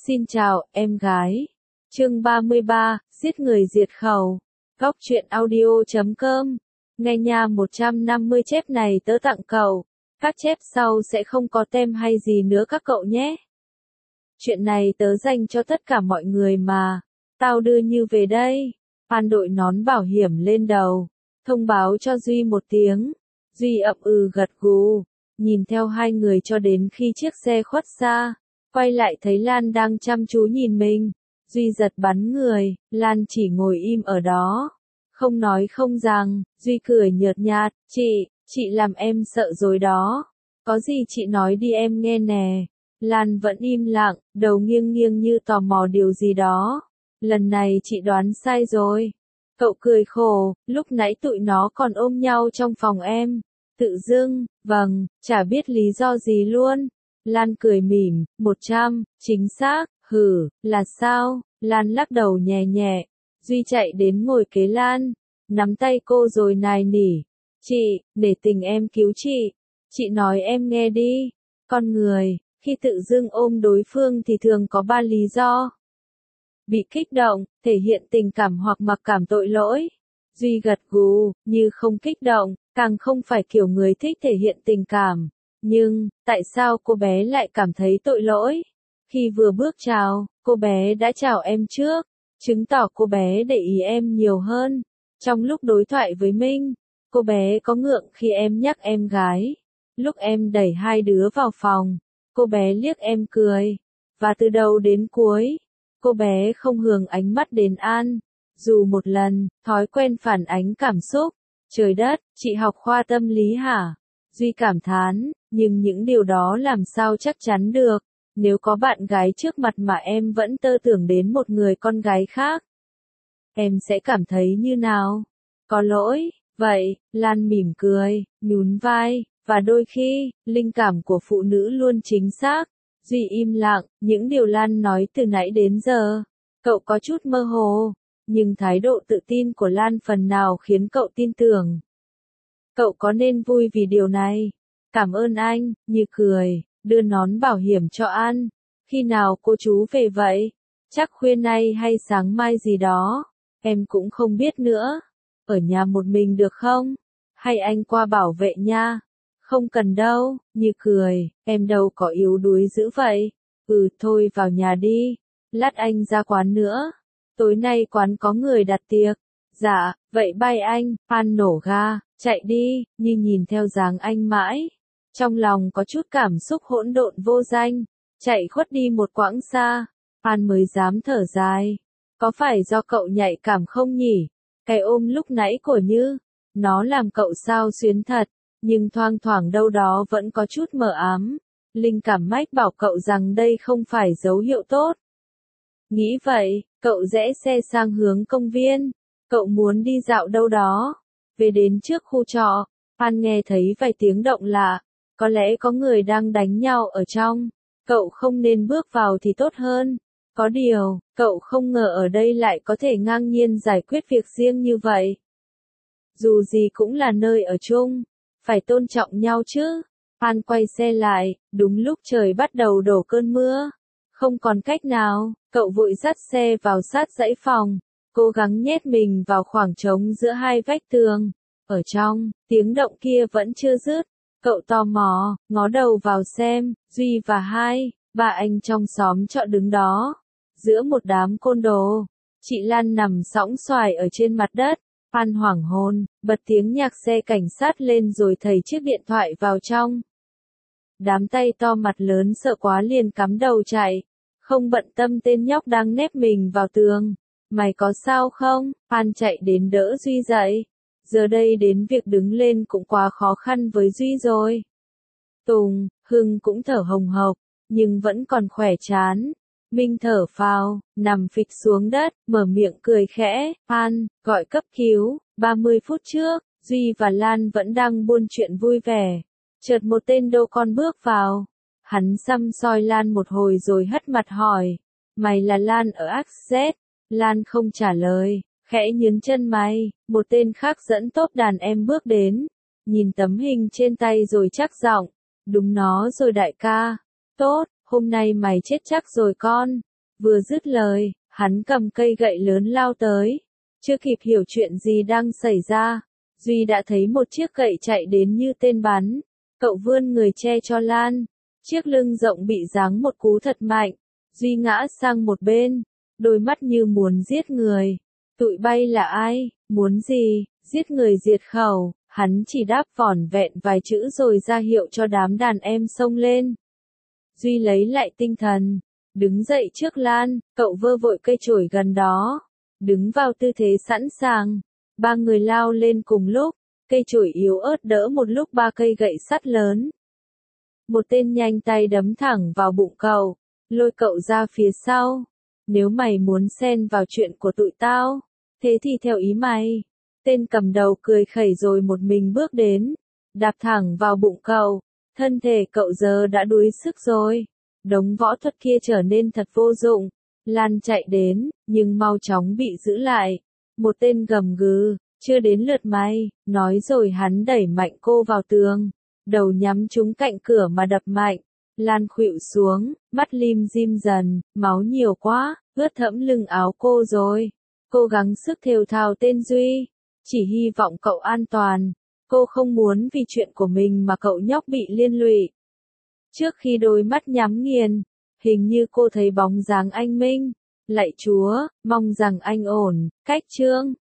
Xin chào, em gái. Chương 33, giết người diệt khẩu. Góc truyện audio.com. Nghe nha, 150 chép này tớ tặng cậu. Các chép sau sẽ không có tem hay gì nữa các cậu nhé. Chuyện này tớ dành cho tất cả mọi người mà. Tao đưa Như về đây. Phan đội nón bảo hiểm lên đầu. Thông báo cho Duy một tiếng. Duy ậm ừ gật gù. Nhìn theo hai người cho đến khi chiếc xe khuất xa. Quay lại thấy Lan đang chăm chú nhìn mình. Duy giật bắn người, Lan chỉ ngồi im ở đó. Không nói không rằng, Duy cười nhợt nhạt, chị làm em sợ rồi đó. Có gì chị nói đi em nghe nè. Lan vẫn im lặng, đầu nghiêng nghiêng như tò mò điều gì đó. Lần này chị đoán sai rồi. Cậu cười khổ, lúc nãy tụi nó còn ôm nhau trong phòng em. Tự dưng, vâng, chả biết lý do gì luôn. Lan cười mỉm, 100, chính xác, là sao? Lan lắc đầu nhẹ nhẹ. Duy chạy đến ngồi kế Lan, nắm tay cô rồi nài nỉ. Chị, để tình em cứu chị. Chị nói em nghe đi. Con người, khi tự dưng ôm đối phương thì thường có 3 lý do. Bị kích động, thể hiện tình cảm hoặc mặc cảm tội lỗi. Duy gật gù, Như không kích động, càng không phải kiểu người thích thể hiện tình cảm. Nhưng, tại sao cô bé lại cảm thấy tội lỗi? Khi vừa bước chào, cô bé đã chào em trước, chứng tỏ cô bé để ý em nhiều hơn. Trong lúc đối thoại với Minh, cô bé có ngượng khi em nhắc em gái. Lúc em đẩy hai đứa vào phòng, cô bé liếc em cười. Và từ đầu đến cuối, cô bé không hướng ánh mắt đến An. Dù một lần, thói quen phản ánh cảm xúc. Trời đất, chị học khoa tâm lý hả? Duy cảm thán, nhưng những điều đó làm sao chắc chắn được, nếu có bạn gái trước mặt mà em vẫn tơ tưởng đến một người con gái khác. Em sẽ cảm thấy như nào? Có lỗi, vậy, Lan mỉm cười, nhún vai, và đôi khi, linh cảm của phụ nữ luôn chính xác. Duy im lặng, những điều Lan nói từ nãy đến giờ, cậu có chút mơ hồ, nhưng thái độ tự tin của Lan phần nào khiến cậu tin tưởng. Cậu có nên vui vì điều này? Cảm ơn anh, Như cười, đưa nón bảo hiểm cho An. Khi nào cô chú về vậy? Chắc khuya nay hay sáng mai gì đó. Em cũng không biết nữa. Ở nhà một mình được không? Hay anh qua bảo vệ nha? Không cần đâu, Như cười, em đâu có yếu đuối dữ vậy. Thôi vào nhà đi. Lát anh ra quán nữa. Tối nay quán có người đặt tiệc. Dạ, vậy bye anh. An nổ ga, chạy đi, Như nhìn theo dáng anh mãi. Trong lòng có chút cảm xúc hỗn độn vô danh. Chạy khuất đi một quãng xa. An mới dám thở dài. Có phải do cậu nhạy cảm không nhỉ? Cái ôm lúc nãy của Như, nó làm cậu sao xuyến thật. Nhưng thoang thoảng đâu đó vẫn có chút mờ ám. Linh cảm mách bảo cậu rằng đây không phải dấu hiệu tốt. Nghĩ vậy, cậu rẽ xe sang hướng công viên. Cậu muốn đi dạo đâu đó. Về đến trước khu trọ, An nghe thấy vài tiếng động lạ. Có lẽ có người đang đánh nhau ở trong. Cậu không nên bước vào thì tốt hơn. Có điều, cậu không ngờ ở đây lại có thể ngang nhiên giải quyết việc riêng như vậy. Dù gì cũng là nơi ở chung, phải tôn trọng nhau chứ. An quay xe lại, đúng lúc trời bắt đầu đổ cơn mưa. Không còn cách nào, cậu vội dắt xe vào sát dãy phòng, cố gắng nhét mình vào khoảng trống giữa hai vách tường. Ở trong, tiếng động kia vẫn chưa dứt. Cậu tò mò, ngó đầu vào xem, Duy và ba anh trong xóm trọ đứng đó. Giữa một đám côn đồ, chị Lan nằm sõng xoài ở trên mặt đất. An hoảng hồn, bật tiếng nhạc xe cảnh sát lên rồi thầy chiếc điện thoại vào trong. Đám tay to mặt lớn sợ quá liền cắm đầu chạy. Không bận tâm tên nhóc đang nép mình vào tường. Mày có sao không? An chạy đến đỡ Duy dậy. Giờ đây đến việc đứng lên cũng quá khó khăn với Duy rồi. Tùng, Hưng cũng thở hồng hộc, nhưng vẫn còn khỏe chán. Minh thở phào, nằm phịch xuống đất, mở miệng cười khẽ. An, gọi cấp cứu. 30 phút trước, Duy và Lan vẫn đang buôn chuyện vui vẻ. Chợt một tên đô con bước vào. Hắn săm soi Lan một hồi rồi hất mặt hỏi. Mày là Lan ở AXZ? Lan không trả lời, khẽ nhướng chân mày. Một tên khác dẫn tốp đàn em bước đến. Nhìn tấm hình trên tay rồi chắc giọng. Đúng nó rồi đại ca. Tốt, hôm nay mày chết chắc rồi con. Vừa dứt lời, hắn cầm cây gậy lớn lao tới. Chưa kịp hiểu chuyện gì đang xảy ra, Duy đã thấy một chiếc gậy chạy đến như tên bắn. Cậu vươn người che cho Lan. Chiếc lưng rộng bị giáng một cú thật mạnh. Duy ngã sang một bên, đôi mắt như muốn giết người. Tụi bay là ai, muốn gì, giết người diệt khẩu. Hắn chỉ đáp vỏn vẹn vài chữ rồi ra hiệu cho đám đàn em xông lên. Duy lấy lại tinh thần, đứng dậy trước Lan, cậu vơ vội cây chổi gần đó, đứng vào tư thế sẵn sàng. Ba người lao lên cùng lúc, cây chổi yếu ớt đỡ một lúc ba cây gậy sắt lớn. Một tên nhanh tay đấm thẳng vào bụng cậu, lôi cậu ra phía sau. Nếu mày muốn xen vào chuyện của tụi tao, thế thì theo ý mày. Tên cầm đầu cười khẩy rồi một mình bước đến, đạp thẳng vào bụng cậu. Thân thể cậu giờ đã đuối sức rồi. Đống võ thuật kia trở nên thật vô dụng. Lan chạy đến, nhưng mau chóng bị giữ lại. Một tên gầm gừ, chưa đến lượt mày, nói rồi hắn đẩy mạnh cô vào tường. Đầu nhắm trúng cạnh cửa mà đập mạnh. Lan khuỵu xuống, mắt lim dim dần, máu nhiều quá, ướt thẫm lưng áo cô rồi. Cô gắng sức thều thào tên Duy, chỉ hy vọng cậu an toàn. Cô không muốn vì chuyện của mình mà cậu nhóc bị liên lụy. Trước khi đôi mắt nhắm nghiền, hình như cô thấy bóng dáng anh Minh. Lạy Chúa, mong rằng anh ổn, cách Trương.